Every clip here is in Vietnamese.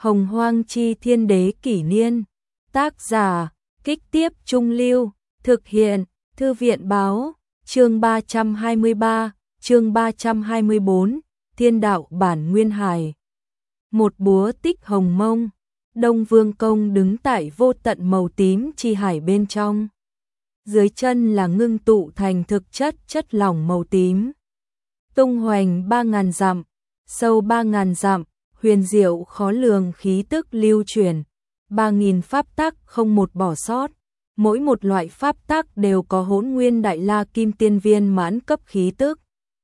Hồng Hoang Chi Thiên Đế Kỷ Niên. Tác giả, Kích Tiếp Trung Lưu. Thực hiện, Thư viện Báo. Chương 323, chương 324, Thiên Đạo Bản Nguyên Hải. Một búa tích hồng mông. Đông Vương Công đứng tại vô tận màu tím chi hải bên trong. Dưới chân là ngưng tụ thành thực chất chất lỏng màu tím. Tung hoành 3.000 dặm, sâu 3.000 dặm, huyền diệu khó lường khí tức lưu chuyển. 3.000 pháp tắc không một bỏ sót. Mỗi một loại pháp tắc đều có Hỗn Nguyên Đại La Kim Tiên Viên mãn cấp khí tức.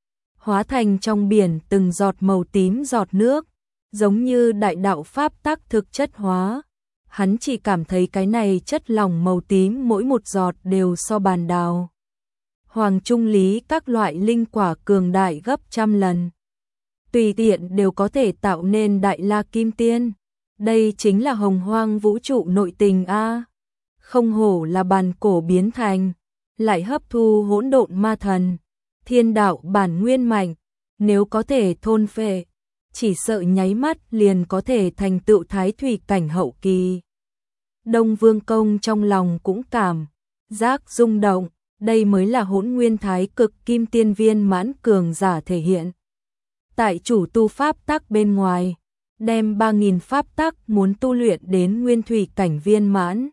Hóa thành trong biển từng giọt màu tím giọt nước, giống như đại đạo pháp tắc thực chất hóa. Hắn chỉ cảm thấy cái này chất lỏng màu tím mỗi một giọt đều so bàn đào hoàng trung lý các loại linh quả cường đại gấp trăm lần. Tùy tiện đều có thể tạo nên Đại La Kim Tiên. Đây chính là hồng hoang vũ trụ nội tình a. Không hổ là bàn cổ biến thành, lại hấp thu hỗn độn ma thần. Thiên đạo bản nguyên mạnh, nếu có thể thôn phệ, chỉ sợ nháy mắt liền có thể thành tựu thái thủy cảnh hậu kỳ. Đông Vương Công trong lòng cũng cảm giác rung động, đây mới là Hỗn Nguyên Thái Cực Kim Tiên Viên mãn cường giả thể hiện. Tại chủ tu pháp tắc bên ngoài, đem 3.000 pháp tắc muốn tu luyện đến nguyên thủy cảnh viên mãn.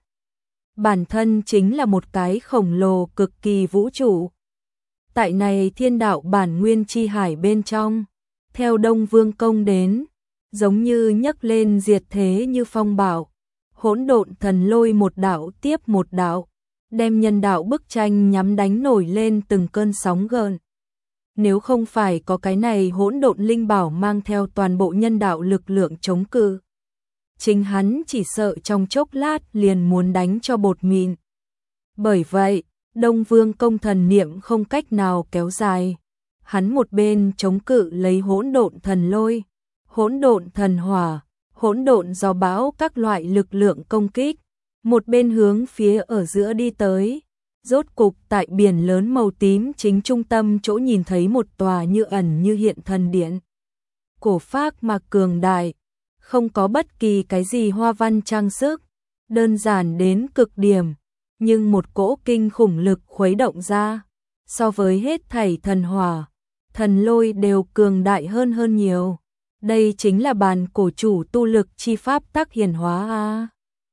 Bản thân chính là một cái khổng lồ cực kỳ vũ trụ. Tại này thiên đạo bản nguyên chi hải bên trong, theo Đông Vương Công đến, giống như nhấc lên diệt thế như phong bạo, hỗn độn thần lôi một đạo tiếp một đạo, đem nhân đạo bức tranh nhắm đánh nổi lên từng cơn sóng gợn. Nếu không phải có cái này hỗn độn linh bảo mang theo toàn bộ nhân đạo lực lượng chống cự, chính hắn chỉ sợ trong chốc lát liền muốn đánh cho bột mịn. Bởi vậy, Đông Vương Công thần niệm không cách nào kéo dài. Hắn một bên chống cự lấy hỗn độn thần lôi, hỗn độn thần hỏa, hỗn độn gió bão các loại lực lượng công kích, một bên hướng phía ở giữa đi tới. Rốt cục tại biển lớn màu tím chính trung tâm chỗ nhìn thấy một tòa như ẩn như hiện thần điện. Cổ phác mà cường đại, không có bất kỳ cái gì hoa văn trang sức, đơn giản đến cực điểm, nhưng một cỗ kinh khủng lực khuấy động ra, so với hết thảy thần hỏa, thần lôi đều cường đại hơn nhiều. Đây chính là bàn cổ chủ tu lực chi pháp tắc hiển hóa a.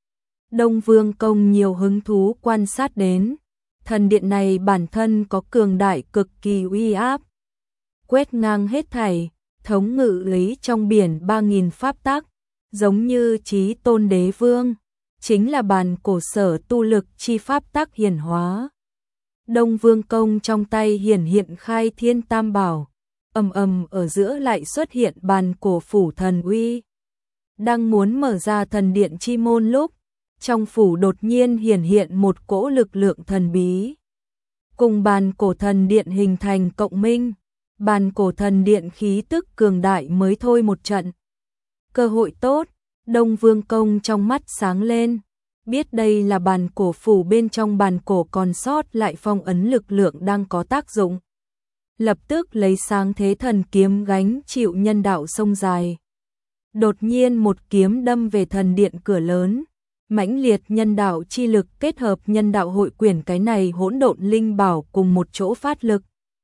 Đông Vương Công nhiều hứng thú quan sát đến, thần điện này bản thân có cường đại cực kỳ uy áp, quét ngang hết thảy, thống ngự lấy trong biển 3.000 pháp tắc, giống như Chí Tôn Đế Vương, chính là bàn cổ sở tu lực chi pháp tắc hiển hóa. Đông Vương Công trong tay hiển hiện khai thiên tam bảo, ầm ầm ở giữa lại xuất hiện bàn cổ phủ thần uy. Đang muốn mở ra thần điện chi môn lúc, trong phủ đột nhiên hiển hiện một cỗ lực lượng thần bí. Cùng bàn cổ thần điện hình thành cộng minh, bàn cổ thần điện khí tức cường đại mới thôi một trận. Cơ hội tốt, Đông Vương Công trong mắt sáng lên, biết đây là bàn cổ phủ bên trong bàn cổ còn sót lại phong ấn lực lượng đang có tác dụng. Lập tức lấy sáng thế thần kiếm gánh chịu nhân đạo sông dài. Đột nhiên một kiếm đâm về thần điện cửa lớn, mãnh liệt nhân đạo chi lực kết hợp nhân đạo hội quyển cái này hỗn độn linh bảo cùng một chỗ phát lực.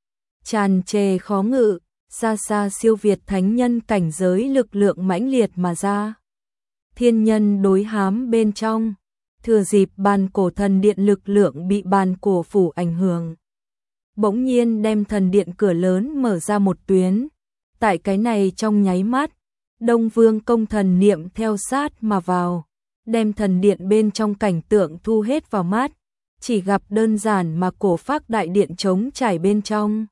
Tràn trề khó ngự, xa xa siêu việt thánh nhân cảnh giới lực lượng mãnh liệt mà ra. Thiên nhân đối hám bên trong, thừa dịp bàn cổ thần điện lực lượng bị bàn cổ phủ ảnh hưởng, bỗng nhiên đem thần điện cửa lớn mở ra một tuyến. Tại cái này trong nháy mắt, Đông Vương Công thần niệm theo sát mà vào, đem thần điện bên trong cảnh tượng thu hết vào mắt, chỉ gặp đơn giản mà cổ phác đại điện trống trải bên trong.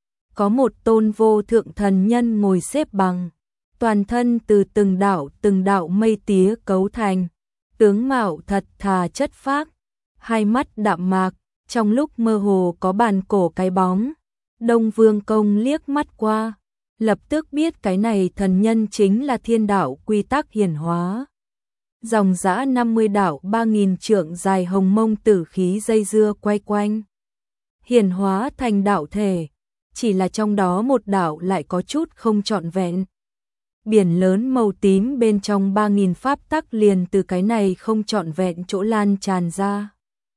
Có một tôn vô thượng thần nhân ngồi xếp bằng, toàn thân từ từng đạo mây tía cấu thành, tướng mạo thật thà chất phác, hai mắt đạm mạc, trong lúc mơ hồ có bàn cổ cái bóng. Đông Vương Công liếc mắt qua, lập tức biết cái này thần nhân chính là thiên đạo quy tắc hiển hóa. Dòng dã 50 đạo 3.000 trượng dài hồng mông tử khí dây dưa quay quanh, hiển hóa thành đạo thể, chỉ là trong đó một đạo lại có chút không trọn vẹn. biển lớn màu tím bên trong 3000 pháp tắc liền từ cái này không trọn vẹn chỗ lan tràn ra,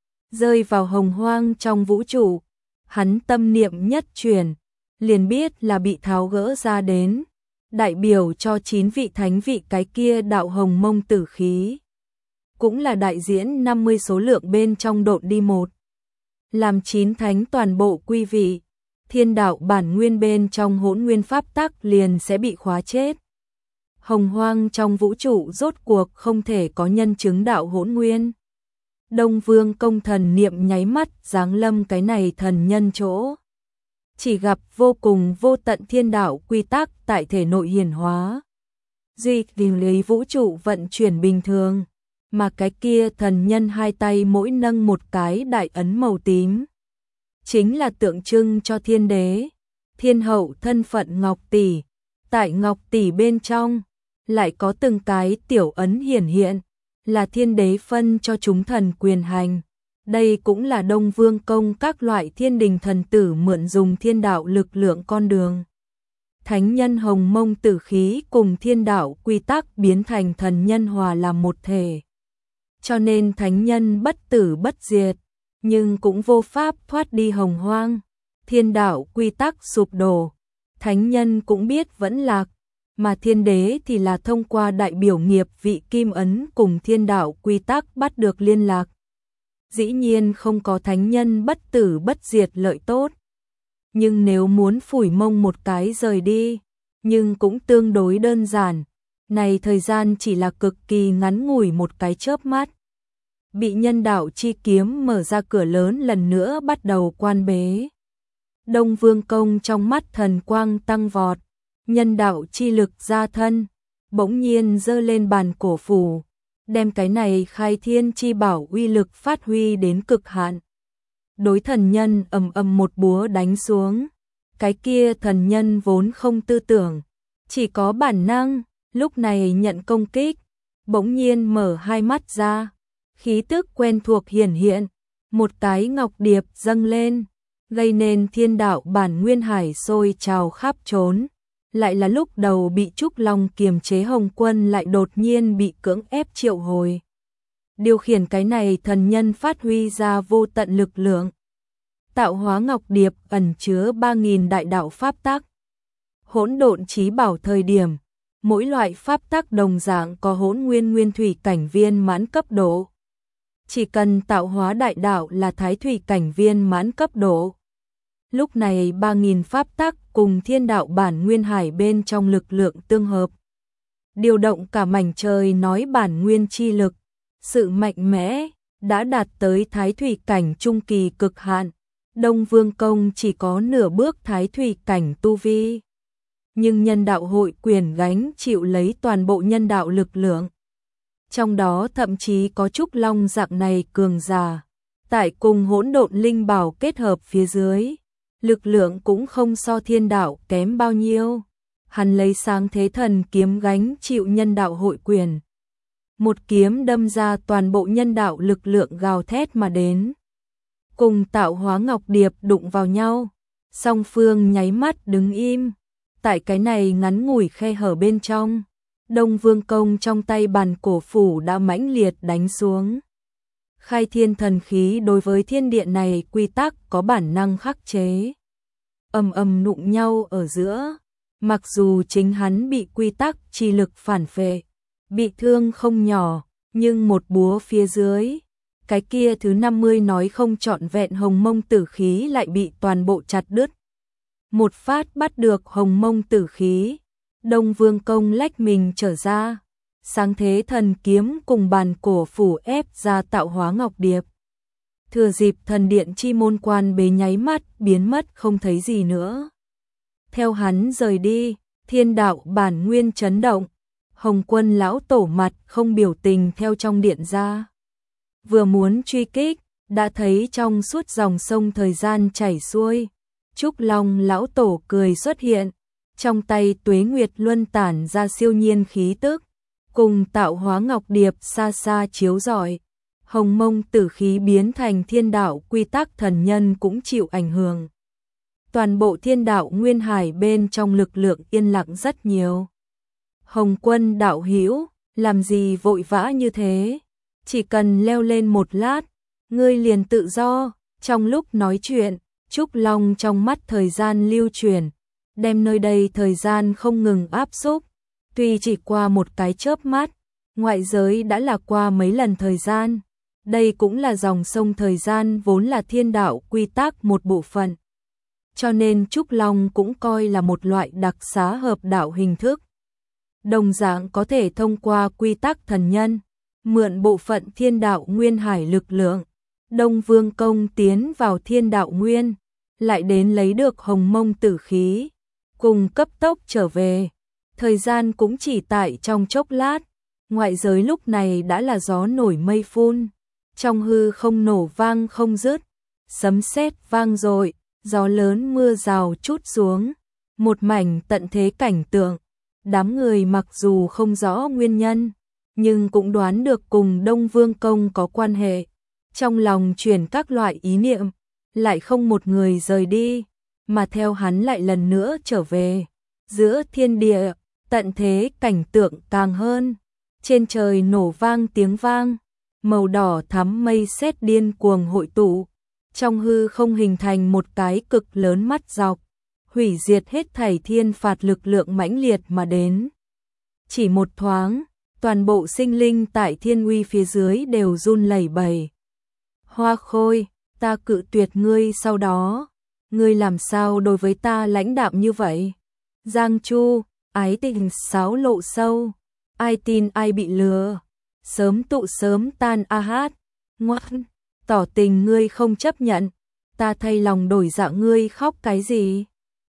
rơi vào hồng hoang trong vũ trụ. Hắn tâm niệm nhất chuyển, liền biết là bị tháo gỡ ra đến, đại biểu cho 9 vị thánh vị cái kia đạo hồng mông tử khí, cũng là đại diễn 50 số lượng bên trong độn đi một, làm 9 thánh toàn bộ quy vị, thiên đạo bản nguyên bên trong hỗn nguyên pháp tắc liền sẽ bị khóa chết. Hồng hoang trong vũ trụ rốt cuộc không thể có nhân chứng đạo hỗn nguyên. Đông Vương Công thần niệm nháy mắt giáng lâm cái này thần nhân chỗ, chỉ gặp vô cùng vô tận thiên đạo quy tắc tại thể nội hiển hóa, duy đình lý vũ trụ vận chuyển bình thường, mà cái kia thần nhân hai tay mỗi nâng một cái đại ấn màu tím, chính là tượng trưng cho thiên đế, thiên hậu thân phận Ngọc Tỷ. Tại Ngọc Tỷ bên trong lại có từng cái tiểu ấn hiển hiện, là thiên đế phân cho chúng thần quyền hành. Đây cũng là Đông Vương Công các loại thiên đình thần tử mượn dùng thiên đạo lực lượng con đường. Thánh nhân hồng mông tử khí cùng thiên đạo quy tắc biến thành thần nhân hòa làm một thể. Cho nên thánh nhân bất tử bất diệt, nhưng cũng vô pháp thoát đi hồng hoang. Thiên đạo quy tắc sụp đổ, thánh nhân cũng biết vẫn lạc, mà thiên đế thì là thông qua đại biểu nghiệp vị kim ấn cùng thiên đạo quy tắc bắt được liên lạc. Dĩ nhiên không có thánh nhân bất tử bất diệt lợi tốt. Nhưng nếu muốn phủi mông một cái rời đi, nhưng cũng tương đối đơn giản. Này thời gian chỉ là cực kỳ ngắn ngủi một cái chớp mắt. Bị nhân đạo chi kiếm mở ra cửa lớn lần nữa bắt đầu quan bế. Đông Vương Công trong mắt thần quang tăng vọt, nhân đạo chi lực ra thân, bỗng nhiên giơ lên bàn cổ phù, đem cái này khai thiên chi bảo uy lực phát huy đến cực hạn. Đối thần nhân ầm ầm một búa đánh xuống, cái kia thần nhân vốn không tư tưởng, chỉ có bản năng, lúc này nhận công kích, bỗng nhiên mở hai mắt ra, khí tức quen thuộc hiển hiện, một cái ngọc điệp dâng lên, gây nên thiên đạo bản nguyên hải sôi trào khắp trốn. Lại là lúc đầu bị Trúc Long kiềm chế Hồng Quân lại đột nhiên bị cưỡng ép triệu hồi. Điều khiển cái này thần nhân phát huy ra vô tận lực lượng. Tạo hóa ngọc điệp ẩn chứa 3000 đại đạo pháp tắc. Hỗn độn chí bảo thời điểm, mỗi loại pháp tắc đồng dạng có hỗn nguyên nguyên thủy cảnh viên mãn cấp độ. Chỉ cần tạo hóa đại đạo là thái thủy cảnh viên mãn cấp độ. Lúc này 3000 pháp tắc cùng thiên đạo bản nguyên hải bên trong lực lượng tương hợp. Điều động cả mảnh trời nói bản nguyên chi lực, sự mạnh mẽ, đã đạt tới thái thủy cảnh trung kỳ cực hạn. Đông Vương Công chỉ có nửa bước thái thủy cảnh tu vi. Nhưng nhân đạo hội quyền gánh chịu lấy toàn bộ nhân đạo lực lượng. Trong đó thậm chí có Trúc Long dạng này cường giả. Tại cùng hỗn độn linh bảo kết hợp phía dưới. Lực lượng cũng không so thiên đạo kém bao nhiêu. Hắn lấy sáng thế thần kiếm gánh chịu nhân đạo hội quyền. Một kiếm đâm ra toàn bộ nhân đạo lực lượng gào thét mà đến. Cùng tạo hóa ngọc điệp đụng vào nhau. Song phương nháy mắt đứng im. Tại cái này ngắn ngủi khe hở bên trong. Đông Vương Công trong tay bàn cổ phủ đã mãnh liệt đánh xuống. Khai thiên thần khí đối với thiên địa này quy tắc có bản năng khắc chế. Ầm ầm đụng nhau ở giữa, mặc dù chính hắn bị quy tắc chi lực phản phệ, bị thương không nhỏ, nhưng một búa phía dưới, cái kia thứ 50 nói không trọn vẹn hồng mông tử khí lại bị toàn bộ chặt đứt. Một phát bắt được hồng mông tử khí, Đông Vương Công lách mình trở ra, sáng thế thần kiếm cùng bàn cổ phủ ép ra tạo hóa ngọc điệp. Thừa dịp thần điện chi môn quan bế nháy mắt biến mất không thấy gì nữa. Theo hắn rời đi, thiên đạo bản nguyên chấn động, Hồng Quân lão tổ mặt không biểu tình theo trong điện ra. Vừa muốn truy kích, đã thấy trong suốt dòng sông thời gian chảy xuôi, Trúc Long lão tổ cười xuất hiện, trong tay Tuế Nguyệt luân tản ra siêu nhiên khí tức, cùng tạo hóa ngọc điệp xa xa chiếu rọi. Hồng mông tử khí biến thành thiên đạo quy tắc thần nhân cũng chịu ảnh hưởng. Toàn bộ thiên đạo nguyên hải bên trong lực lượng yên lặng rất nhiều. Hồng Quân đạo hữu, làm gì vội vã như thế? Chỉ cần leo lên một lát, ngươi liền tự do. Trong lúc nói chuyện, Trúc Long trong mắt thời gian lưu chuyển, đem nơi đây thời gian không ngừng áp xúc. Tuy chỉ qua một cái chớp mắt, ngoại giới đã là qua mấy lần thời gian. Đây cũng là dòng sông thời gian vốn là thiên đạo quy tắc một bộ phận. Cho nên Trúc Long cũng coi là một loại đặc xá hợp đạo hình thức. Đồng dạng có thể thông qua quy tắc thần nhân, mượn bộ phận thiên đạo nguyên hải lực lượng. Đông Vương Công tiến vào thiên đạo nguyên, lại đến lấy được hồng mông tử khí, cùng cấp tốc trở về. Thời gian cũng chỉ tại trong chốc lát, ngoại giới lúc này đã là gió nổi mây phun, trong hư không nổ vang không dứt, sấm sét vang dội, gió lớn mưa rào trút xuống, một mảnh tận thế cảnh tượng. Đám người mặc dù không rõ nguyên nhân, nhưng cũng đoán được cùng Đông Vương Công có quan hệ. Trong lòng chuyển các loại ý niệm, lại không một người rời đi, mà theo hắn lại lần nữa trở về. Giữa thiên địa, tận thế cảnh tượng càng hơn. Trên trời nổ vang tiếng vang, màu đỏ thắm mây sét điên cuồng hội tụ. Trong hư không hình thành một cái cực lớn mắt dọc, hủy diệt hết thảy thiên phạt lực lượng mãnh liệt mà đến. Chỉ một thoáng, toàn bộ sinh linh tại thiên uy phía dưới đều run lẩy bẩy. Hoa Khôi, ta cự tuyệt ngươi sau đó, ngươi làm sao đối với ta lãnh đạm như vậy? Giang Chu, ái tình sáo lộ sâu, ai tin ai bị lừa, sớm tụ sớm tan a hát, ngoan, tỏ tình ngươi không chấp nhận, ta thay lòng đổi dạ ngươi khóc cái gì?